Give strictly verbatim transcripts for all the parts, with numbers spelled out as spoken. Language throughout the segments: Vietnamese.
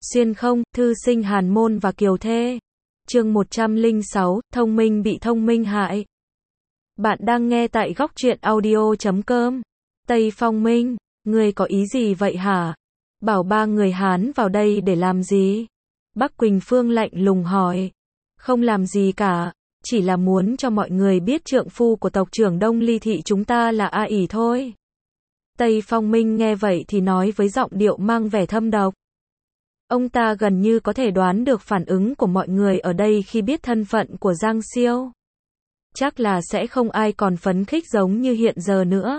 Xuyên không, thư sinh Hàn Môn và Kiều Thê. Chương một trăm lẻ sáu, thông minh bị thông minh hại. Bạn đang nghe tại góc truyện audio chấm com. Tây Phong Minh, ngươi có ý gì vậy hả? Bảo ba người Hán vào đây để làm gì? Bắc Quỳnh Phương lạnh lùng hỏi. Không làm gì cả, chỉ là muốn cho mọi người biết trượng phu của tộc trưởng Đông Ly Thị chúng ta là A ỷ thôi. Tây Phong Minh nghe vậy thì nói với giọng điệu mang vẻ thâm độc. Ông ta gần như có thể đoán được phản ứng của mọi người ở đây khi biết thân phận của Giang Siêu. Chắc là sẽ không ai còn phấn khích giống như hiện giờ nữa.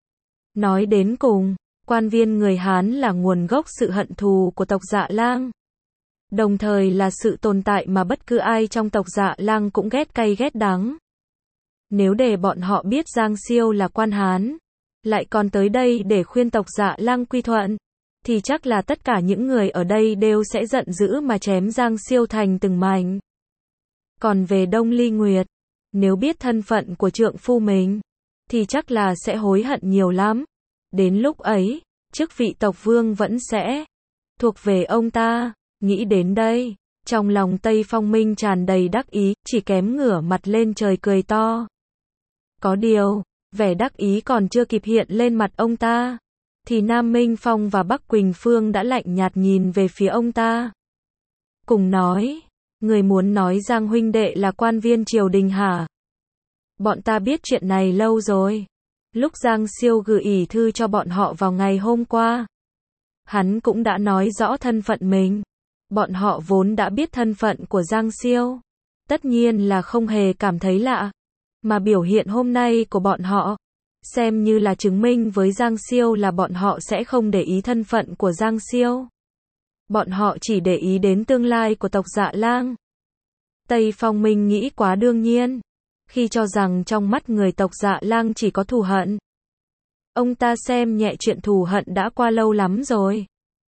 Nói đến cùng, quan viên người Hán là nguồn gốc sự hận thù của tộc Dạ Lang. Đồng thời là sự tồn tại mà bất cứ ai trong tộc Dạ Lang cũng ghét cay ghét đắng. Nếu để bọn họ biết Giang Siêu là quan Hán, lại còn tới đây để khuyên tộc Dạ Lang quy thuận, thì chắc là tất cả những người ở đây đều sẽ giận dữ mà chém Giang Siêu thành từng mảnh. Còn về Đông Ly Nguyệt, nếu biết thân phận của trượng phu mình, thì chắc là sẽ hối hận nhiều lắm. Đến lúc ấy, chức vị tộc vương vẫn sẽ thuộc về ông ta. Nghĩ đến đây, trong lòng Tây Phong Minh tràn đầy đắc ý, chỉ kém ngửa mặt lên trời cười to. Có điều, vẻ đắc ý còn chưa kịp hiện lên mặt ông ta, thì Nam Minh Phong và Bắc Quỳnh Phương đã lạnh nhạt nhìn về phía ông ta. Cùng nói, người muốn nói Giang huynh đệ là quan viên triều đình hả? Bọn ta biết chuyện này lâu rồi. Lúc Giang Siêu gửi ỷ thư cho bọn họ vào ngày hôm qua, hắn cũng đã nói rõ thân phận mình. Bọn họ vốn đã biết thân phận của Giang Siêu, tất nhiên là không hề cảm thấy lạ. Mà biểu hiện hôm nay của bọn họ, xem như là chứng minh với Giang Siêu là bọn họ sẽ không để ý thân phận của Giang Siêu. Bọn họ chỉ để ý đến tương lai của tộc Dạ Lang. Tây Phong Minh nghĩ quá đương nhiên, khi cho rằng trong mắt người tộc Dạ Lang chỉ có thù hận. Ông ta xem nhẹ chuyện thù hận đã qua lâu lắm rồi.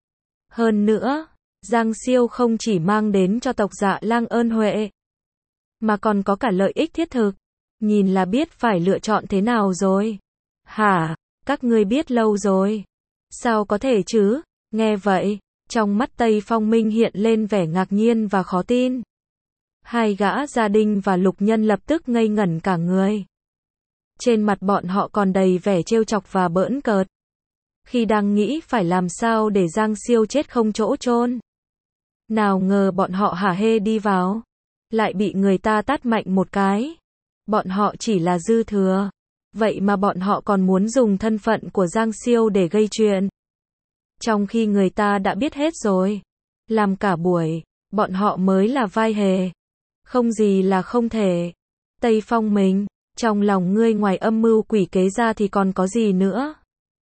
Hơn nữa, Giang Siêu không chỉ mang đến cho tộc Dạ Lang ơn huệ, mà còn có cả lợi ích thiết thực. Nhìn là biết phải lựa chọn thế nào rồi. Hả, các ngươi biết lâu rồi. Sao có thể chứ? Nghe vậy, trong mắt Tây Phong Minh hiện lên vẻ ngạc nhiên và khó tin. Hai gã Gia Đình và Lục Nhân lập tức ngây ngẩn cả người. Trên mặt bọn họ còn đầy vẻ trêu chọc và bỡn cợt. Khi đang nghĩ phải làm sao để Giang Siêu chết không chỗ chôn, nào ngờ bọn họ hả hê đi vào, lại bị người ta tát mạnh một cái. Bọn họ chỉ là dư thừa, vậy mà bọn họ còn muốn dùng thân phận của Giang Siêu để gây chuyện. Trong khi người ta đã biết hết rồi, làm cả buổi, bọn họ mới là vai hề. Không gì là không thể. Tây Phong Minh, trong lòng ngươi ngoài âm mưu quỷ kế ra thì còn có gì nữa?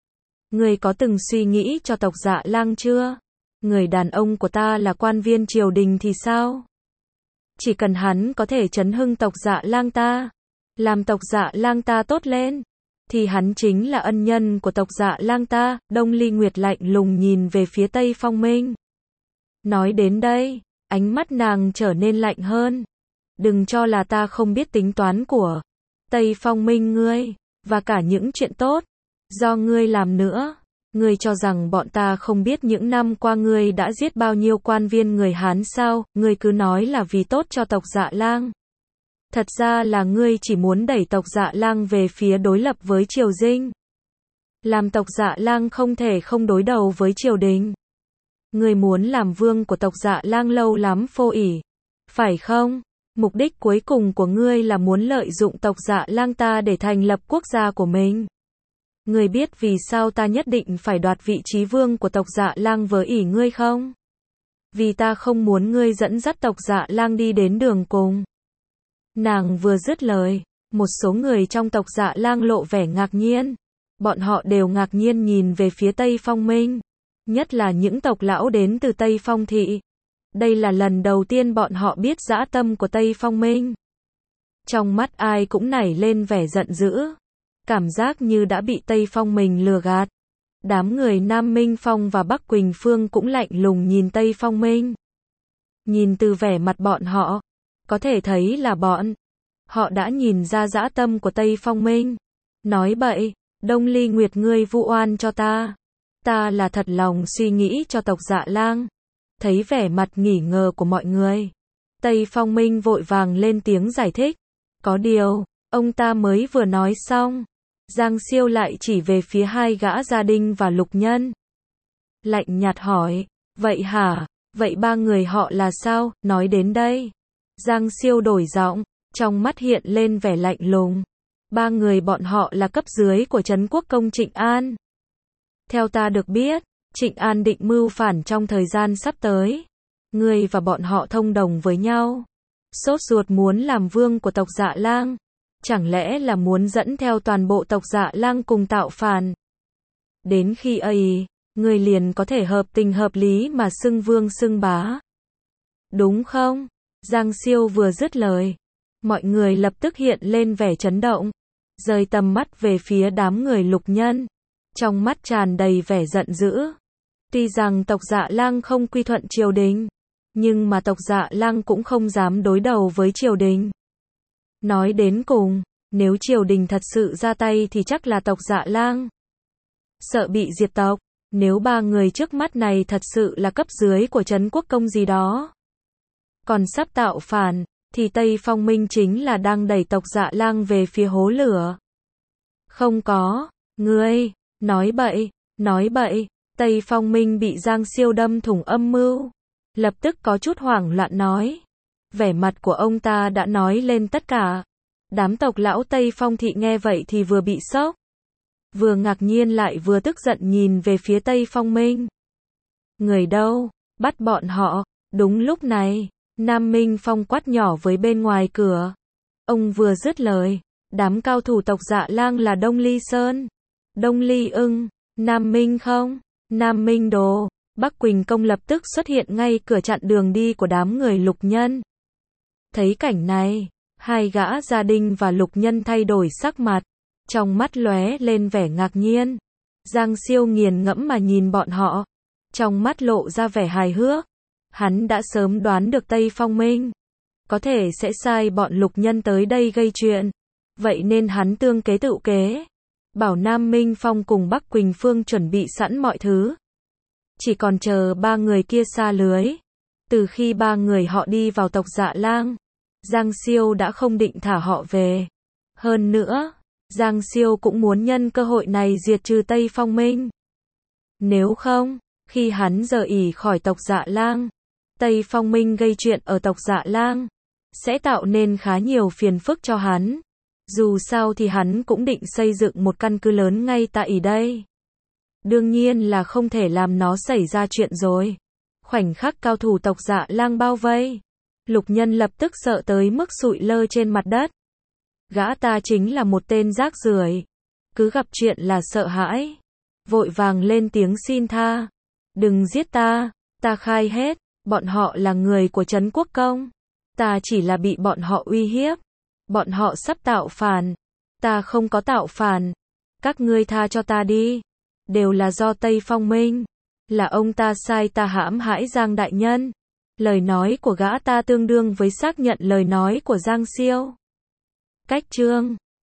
Ngươi có từng suy nghĩ cho tộc Dạ Lang chưa? Người đàn ông của ta là quan viên triều đình thì sao? Chỉ cần hắn có thể chấn hưng tộc Dạ Lang ta, làm tộc Dạ Lang ta tốt lên, thì hắn chính là ân nhân của tộc Dạ Lang ta. Đông Ly Nguyệt lạnh lùng nhìn về phía Tây Phong Minh. Nói đến đây, ánh mắt nàng trở nên lạnh hơn. Đừng cho là ta không biết tính toán của Tây Phong Minh ngươi, và cả những chuyện tốt do ngươi làm nữa. Ngươi cho rằng bọn ta không biết những năm qua ngươi đã giết bao nhiêu quan viên người Hán sao? Ngươi cứ nói là vì tốt cho tộc Dạ Lang. Thật ra là ngươi chỉ muốn đẩy tộc Dạ Lang về phía đối lập với triều dinh, làm tộc Dạ Lang không thể không đối đầu với triều đình. Ngươi muốn làm vương của tộc Dạ Lang lâu lắm phô ỷ, phải không? Mục đích cuối cùng của ngươi là muốn lợi dụng tộc Dạ Lang ta để thành lập quốc gia của mình. Ngươi biết vì sao ta nhất định phải đoạt vị trí vương của tộc Dạ Lang với ỷ ngươi không? Vì ta không muốn ngươi dẫn dắt tộc Dạ Lang đi đến đường cùng. Nàng vừa dứt lời, một số người trong tộc Dạ Lang lộ vẻ ngạc nhiên. Bọn họ đều ngạc nhiên nhìn về phía Tây Phong Minh, nhất là những tộc lão đến từ Tây Phong Thị. Đây là lần đầu tiên bọn họ biết dã tâm của Tây Phong Minh. Trong mắt ai cũng nảy lên vẻ giận dữ, cảm giác như đã bị Tây Phong Minh lừa gạt. Đám người Nam Minh Phong và Bắc Quỳnh Phương cũng lạnh lùng nhìn Tây Phong Minh. Nhìn từ vẻ mặt bọn họ, có thể thấy là bọn họ đã nhìn ra dã tâm của Tây Phong Minh. Nói bậy, Đông Ly Nguyệt ngươi vu oan cho ta. Ta là thật lòng suy nghĩ cho tộc Dạ Lang. Thấy vẻ mặt nghỉ ngờ của mọi người, Tây Phong Minh vội vàng lên tiếng giải thích. Có điều, ông ta mới vừa nói xong, Giang Siêu lại chỉ về phía hai gã Gia Đinh và Lục Nhân. Lạnh nhạt hỏi, vậy hả, vậy ba người họ là sao? Nói đến đây, Giang Siêu đổi giọng, trong mắt hiện lên vẻ lạnh lùng. Ba người bọn họ là cấp dưới của Trấn Quốc Công Trịnh An. Theo ta được biết, Trịnh An định mưu phản trong thời gian sắp tới. Ngươi và bọn họ thông đồng với nhau, sốt ruột muốn làm vương của tộc Dạ Lang. Chẳng lẽ là muốn dẫn theo toàn bộ tộc Dạ Lang cùng tạo phản? Đến khi ấy, ngươi liền có thể hợp tình hợp lý mà xưng vương xưng bá. Đúng không? Giang Siêu vừa dứt lời, mọi người lập tức hiện lên vẻ chấn động, rời tầm mắt về phía đám người Lục Nhân, trong mắt tràn đầy vẻ giận dữ. Tuy rằng tộc Dạ Lang không quy thuận triều đình, nhưng mà tộc Dạ Lang cũng không dám đối đầu với triều đình. Nói đến cùng, nếu triều đình thật sự ra tay thì chắc là tộc Dạ Lang sợ bị diệt tộc. Nếu ba người trước mắt này thật sự là cấp dưới của Trấn Quốc Công gì đó, còn sắp tạo phản, thì Tây Phong Minh chính là đang đẩy tộc Dạ Lang về phía hố lửa. Không có, ngươi, nói bậy, nói bậy. Tây Phong Minh bị Giang Siêu đâm thủng âm mưu, lập tức có chút hoảng loạn nói. Vẻ mặt của ông ta đã nói lên tất cả. Đám tộc lão Tây Phong thị nghe vậy thì vừa bị sốc, vừa ngạc nhiên lại vừa tức giận nhìn về phía Tây Phong Minh. Người đâu? Bắt bọn họ. Đúng lúc này, Nam Minh Phong quát nhỏ với bên ngoài cửa. Ông vừa dứt lời, đám cao thủ tộc Dạ Lang là Đông Ly Sơn, Đông Ly Ưng, Nam Minh Không, Nam Minh Đồ, Bắc Quỳnh Công lập tức xuất hiện ngay cửa chặn đường đi của đám người Lục Nhân. Thấy cảnh này, hai gã Gia Đinh và Lục Nhân thay đổi sắc mặt, trong mắt lóe lên vẻ ngạc nhiên. Giang Siêu nghiền ngẫm mà nhìn bọn họ, trong mắt lộ ra vẻ hài hước. Hắn đã sớm đoán được Tây Phong Minh có thể sẽ sai bọn Lục Nhân tới đây gây chuyện, vậy nên hắn tương kế tự kế, bảo Nam Minh Phong cùng Bắc Quỳnh Phương chuẩn bị sẵn mọi thứ, chỉ còn chờ ba người kia sa lưới. Từ khi ba người họ đi vào tộc Dạ Lang, Giang Siêu đã không định thả họ về. Hơn nữa, Giang Siêu cũng muốn nhân cơ hội này diệt trừ Tây Phong Minh. Nếu không, khi hắn rời ỉ khỏi tộc Dạ Lang, Tây Phong Minh gây chuyện ở tộc Dạ Lang, sẽ tạo nên khá nhiều phiền phức cho hắn. Dù sao thì hắn cũng định xây dựng một căn cứ lớn ngay tại đây. Đương nhiên là không thể làm nó xảy ra chuyện rồi. Khoảnh khắc cao thủ tộc Dạ Lang bao vây, Lục Nhân lập tức sợ tới mức sụi lơ trên mặt đất. Gã ta chính là một tên rác rưởi, cứ gặp chuyện là sợ hãi, vội vàng lên tiếng xin tha. Đừng giết ta, ta khai hết, bọn họ là người của Trấn Quốc Công, ta chỉ là bị bọn họ uy hiếp. Bọn họ sắp tạo phản, ta không có tạo phản, các ngươi tha cho ta đi. Đều là do Tây Phong Minh, là ông ta sai ta hãm hại Giang đại nhân. Lời nói của gã ta tương đương với xác nhận lời nói của Giang Siêu. Cách chương